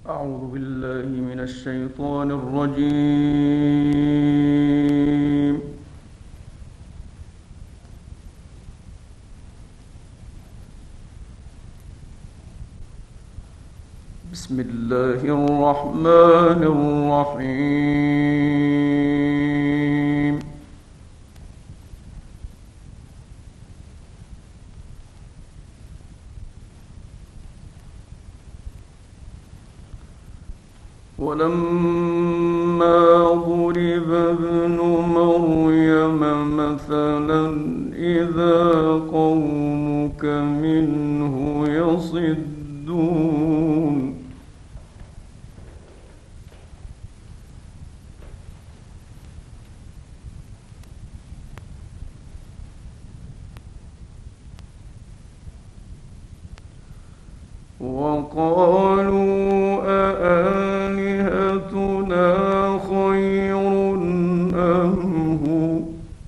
أعوذ بالله من الشيطان الرجيم. بسم الله الرحمن الرحيم. ولما ضرب ابن مريم مثلا إذا قومك منه يصدون وقالوا أآلهتنا خير أم هو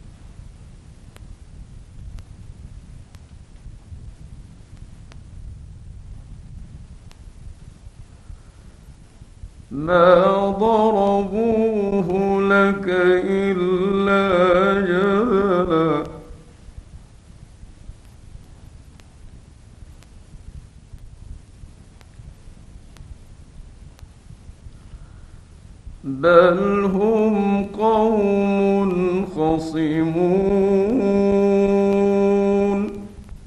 ما ضربوه لك إلا جدلا بل هم قوم خصمون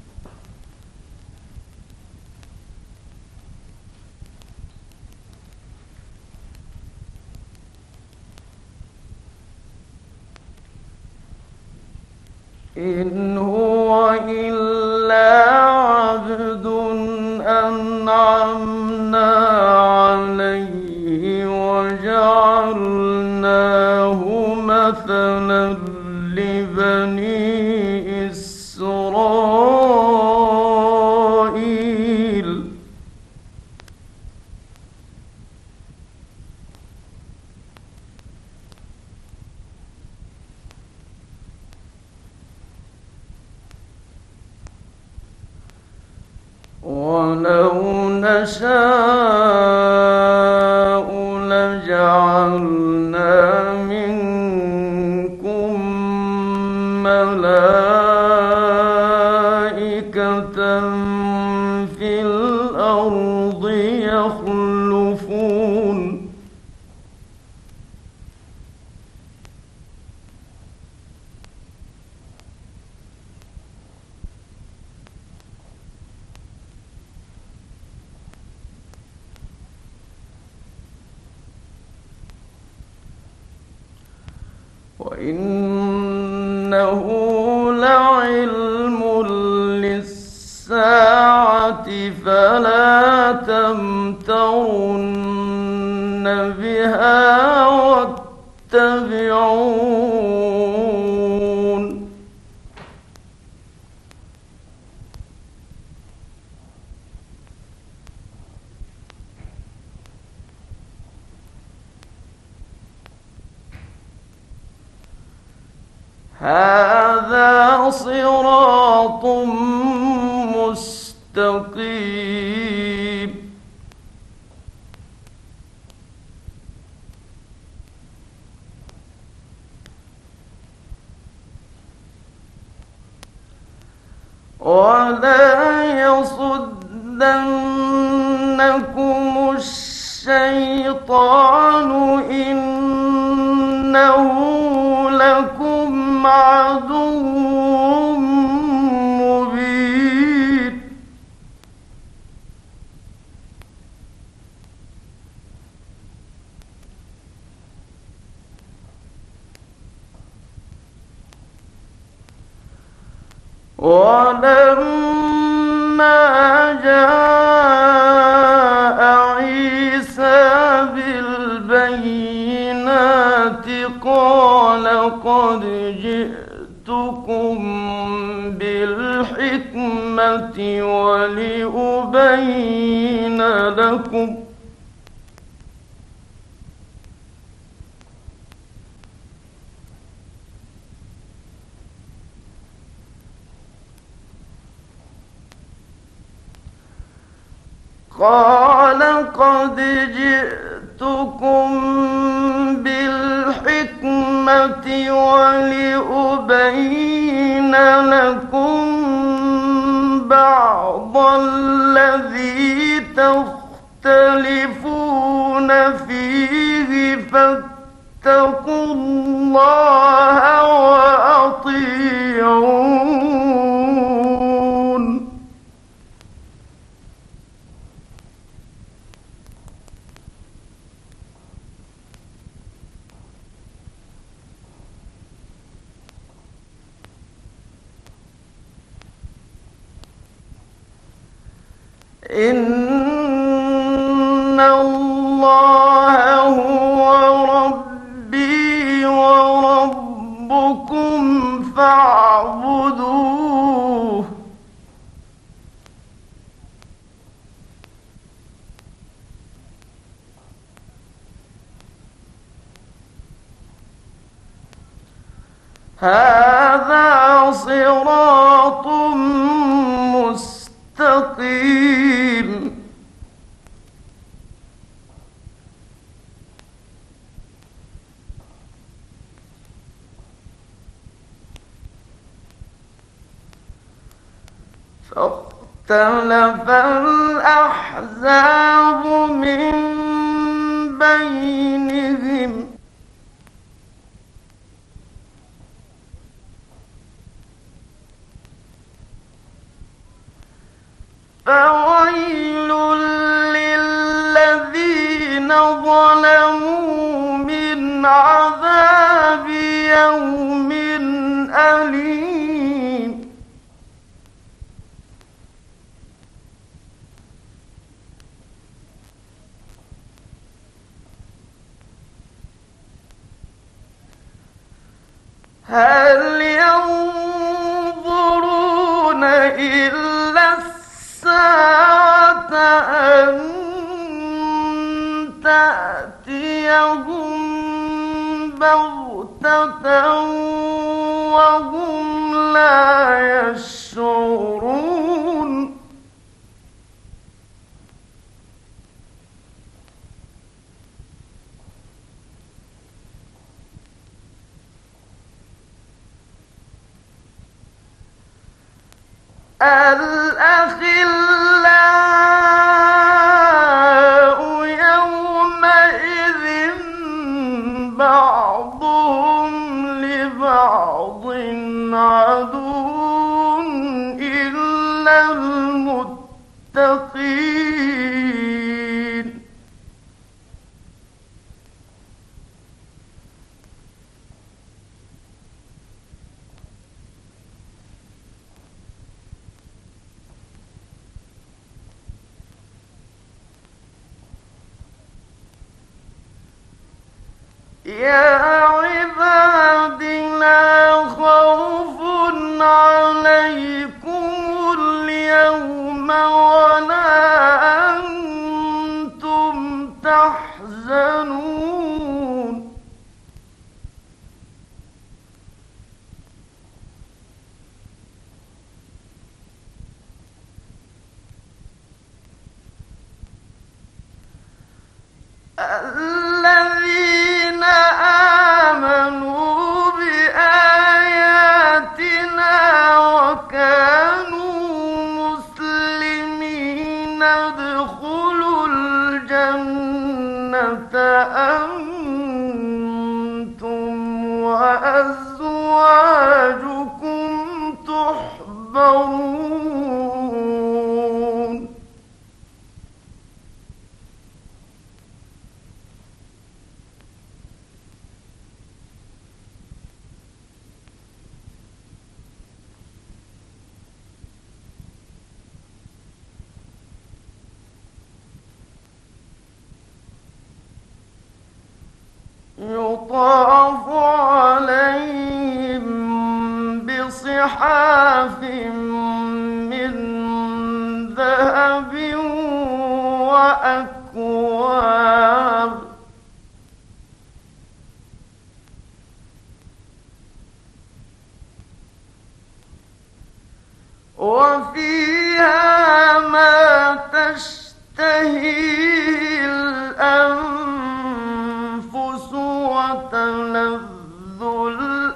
إن هو إلا عبد أنعمنا عليه وجعلناه مثلا لبني إسرائيل ولو نشاء لجعلنا منكم ملائكة في الأرض يخلفون وإنه لعلم للساعة فلا تمترن بها واتبعون هذا صراط مستقيم ولا يصدنكم الشيطان إنه لكم عدو مبين ولما جاء عيسى بالبينات قال قد جئتكم بالحكمة ولأبين لكم قال قد ولأبين لكم بعض الذي تختلفون فيه فاتقوا الله وأطيعون. إن الله هو ربي وربكم فاعبدوه. هذا صراط مستقيم. فاختلف الأحزاب من بينهم فويل للذين ظلموا من عذاب يوم أليم. هل ينظرون إلا الساعة أن تأتيهم بغتة وهم لا يشعرون. الأخلاء يومئذ بعضهم لبعض عدو إلا المتقين. يا عباد لا خوف عليكم اليوم ولا أنتم تحزنون. الذين آمنوا بآياتنا وكانوا مسلمين ادخلوا الجنة أنتم وأزواجكم تحبرون. يطاف عليهم بصحاف من ذهب وأكواب وفيها ما تشتهي الأنفس وتلذ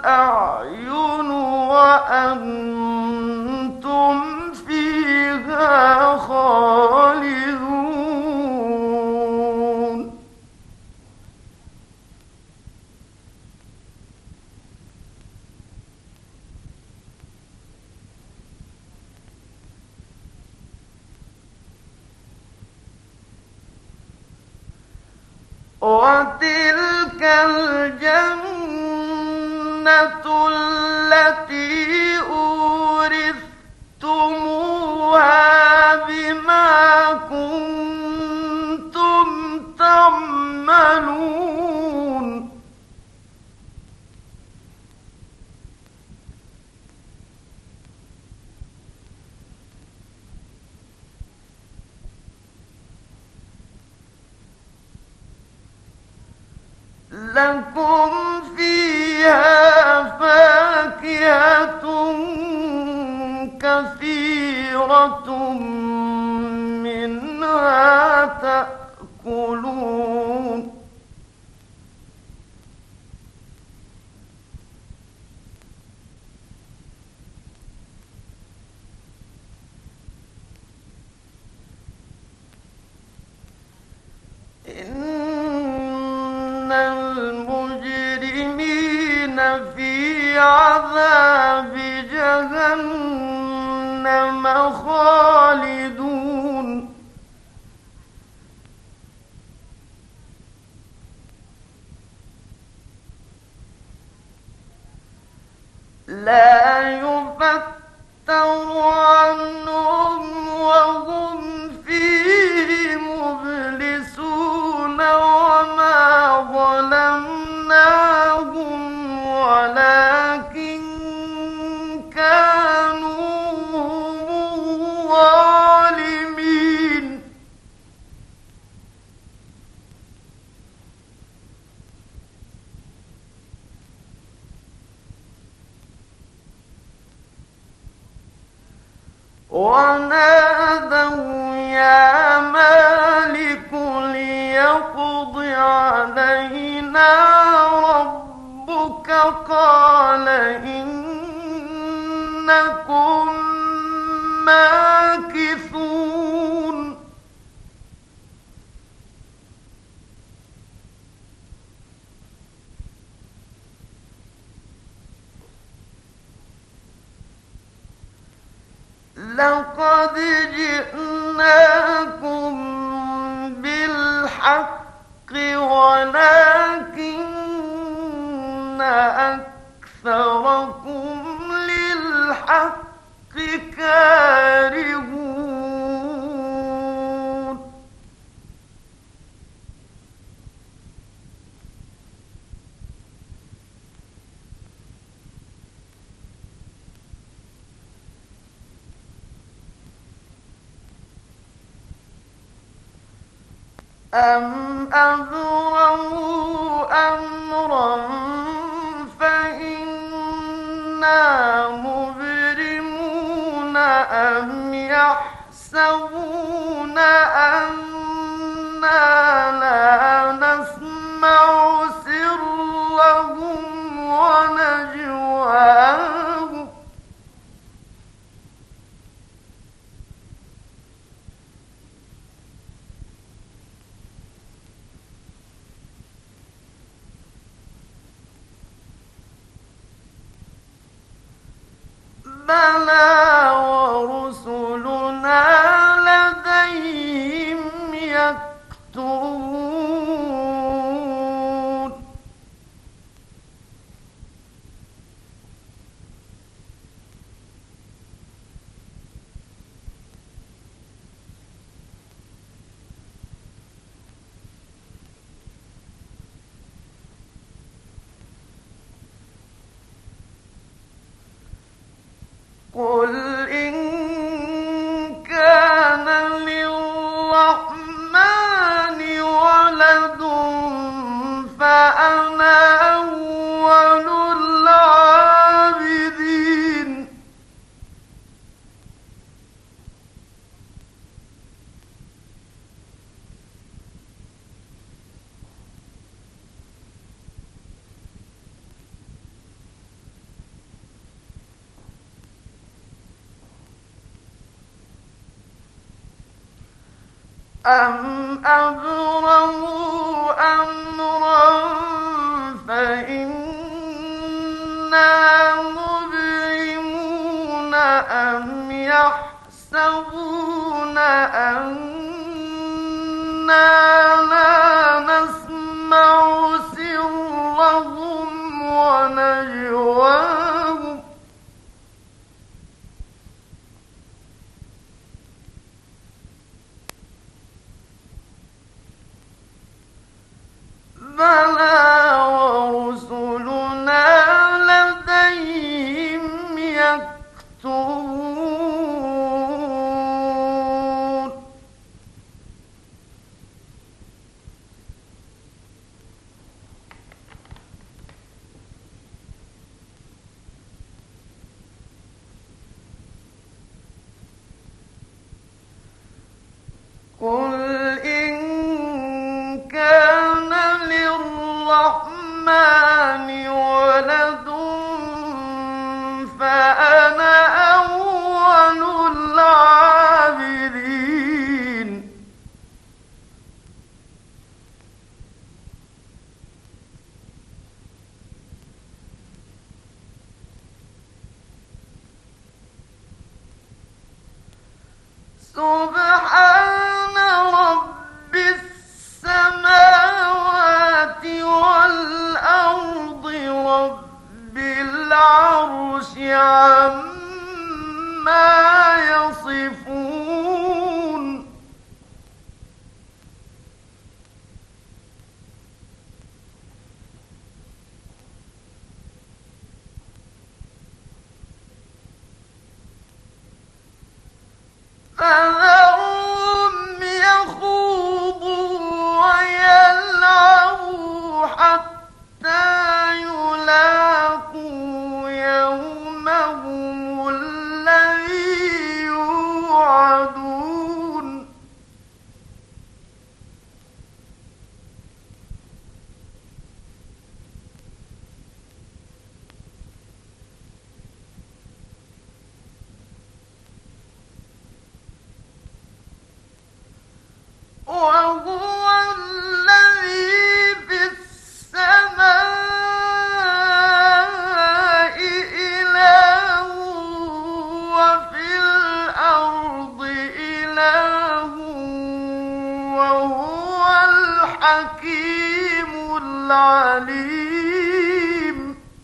وتلك الجنة التي أورثتموها بما كنتم تعملون لكم فيها فاكهة كثيرة منها تأكلون إن المجرمين في عذاب جهنم خالدون لا يفتر عنهم وهم فيه مبلسون وما ظلمناهم ولكن كانوا هم الظالمين ونادوا يا مالك ليقض علينا ربك قال إنكم ماكثون لقد جئناكم بالحق ولكن أكثركم للحق كارهون أم أبرموا أمرا فإنا مبرمون أم يحسبون أنا لا نسمع سرهم ونجواهم بلى ورسلنا لديهم يكتبون قل إن كان للرحمن ولد فأنا أول العابدين أم أبرموا أمرا فإنا مبرمون أم يحسبون أنا لا نسمع قل إن كان للرحمن ولد فأنا أول العابدين سبحان رب السماوات والأرض رب العرش عما يصفون فذرهم يخوضوا ويلعبوا حتى يلاقوا يومهم الذي يوعدون وهو الذي في السماء إله وفي الأرض إله وهو الحكيم العليم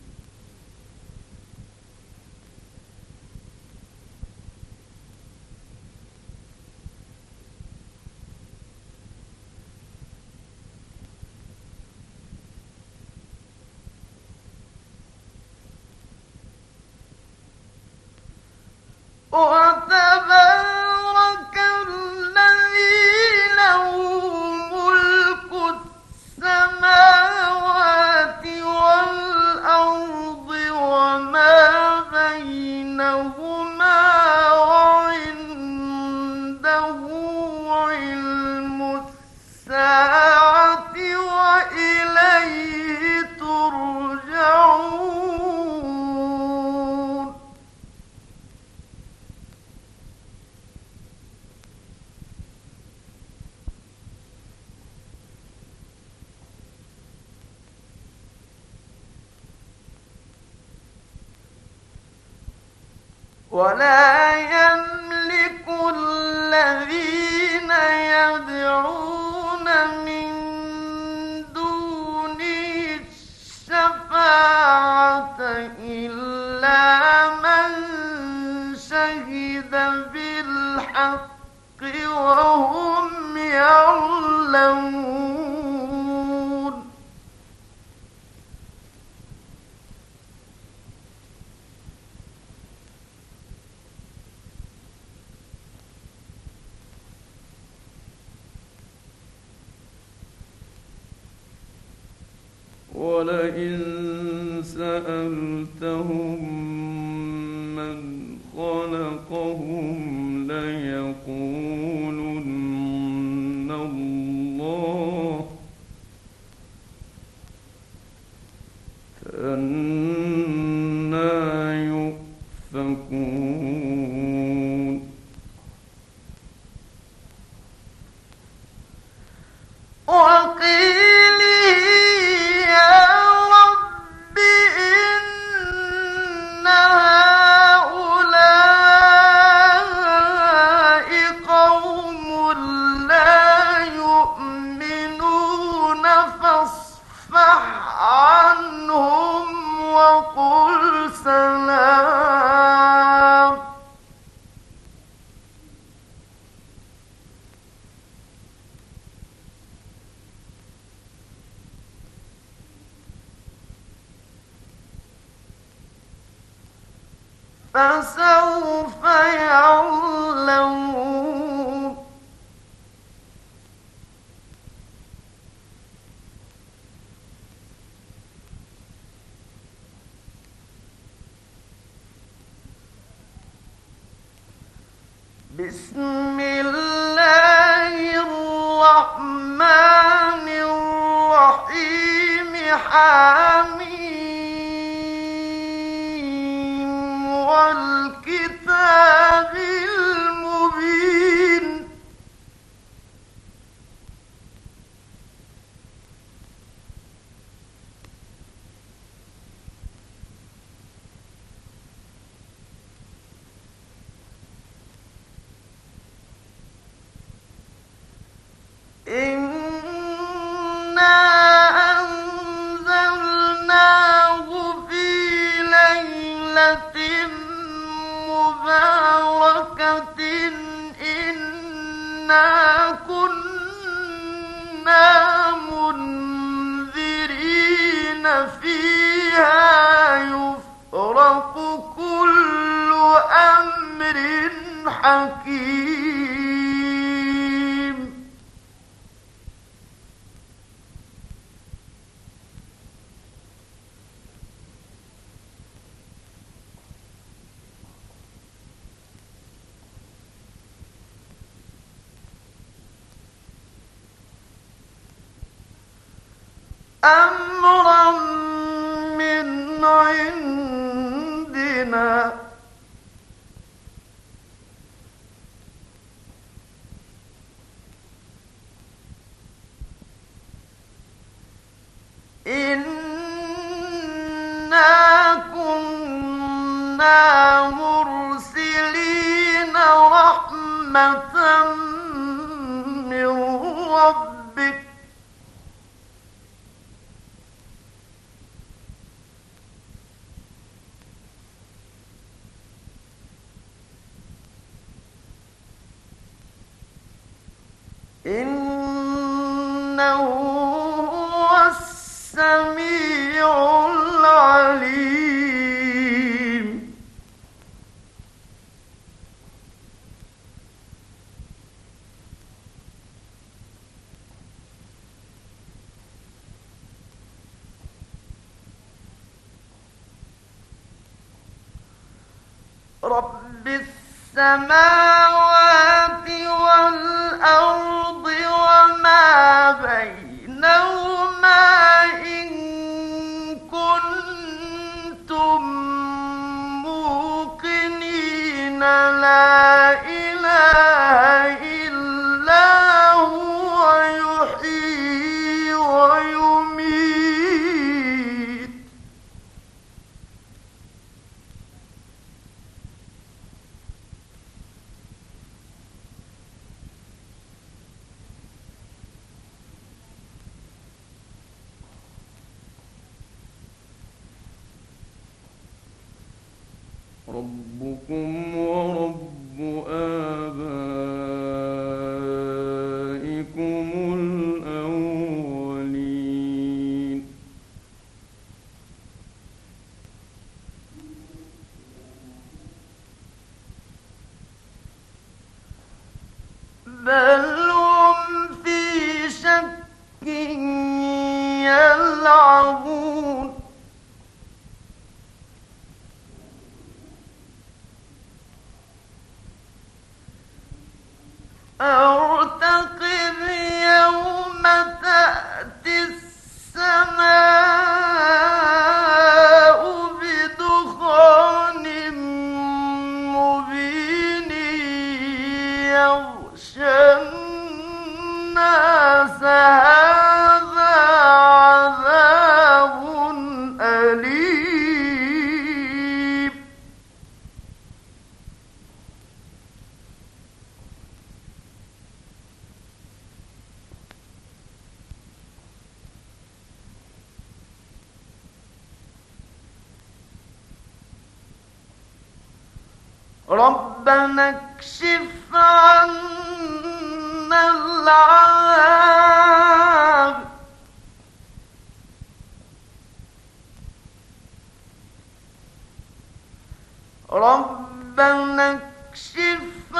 وتبارك الذي له ملك السماوات والأرض وما بينهما وعنده علم الساعة وإليه ترجعون ولا يملك الذين يدعون من دونه الشفاعة إلا من شهد بالحق وهم يعلمون ولئن سألتهم من خلقهم ليقولن الله فأنى يؤفكون وقيله يا رب إن هؤلاء قوم لا يؤمنون فاصفح عنهم وقل سلام فسوف يعلمون بسم الله الرحمن الرحيم حميم والكتاب المبين إنا أنزلناه في ليلة مباركة إنا كنا منذرين فيها يفرق كل أمر حكيم أمرا من عندنا إنا كنا مرسلين رحمة من ربك إنه هو السميع العليم رب السماوات والأرض وما بينهما إن كنتم موقنين لا إله إلا هو يحيي ويميت ربكم ورب آبائكم الأولين بل هم في شك يلعبون ارتقب يوم تأتي السماء بدخان مبين يغشى الناس هذا عذاب أليم ربنا اكشف عنا العذاب ربنا اكشف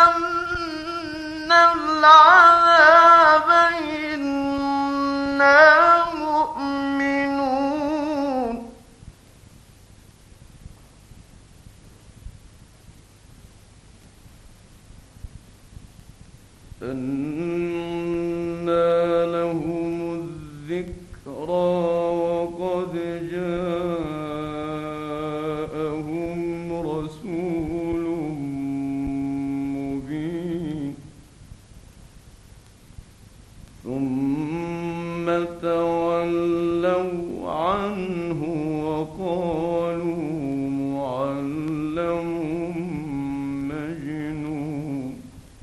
عنا العذاب إنا مؤمنون ثم تولوا عنه وقالوا معلم مجنون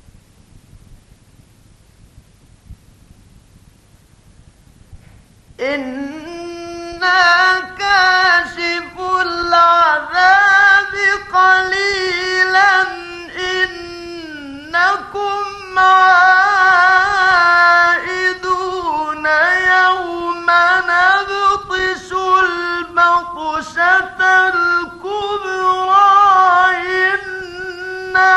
إنا كاشف العذاب قليلا إنكم عائدون يوم نبطش البطشة الكبرى إنا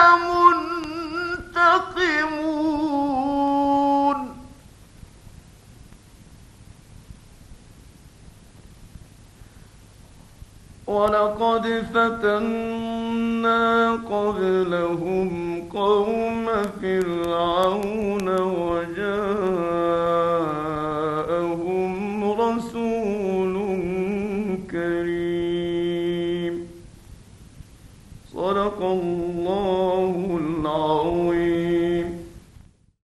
منتقمون ولقد فتنا قبلهم قوم فرعون وجاءهم رسول كريم صدق الله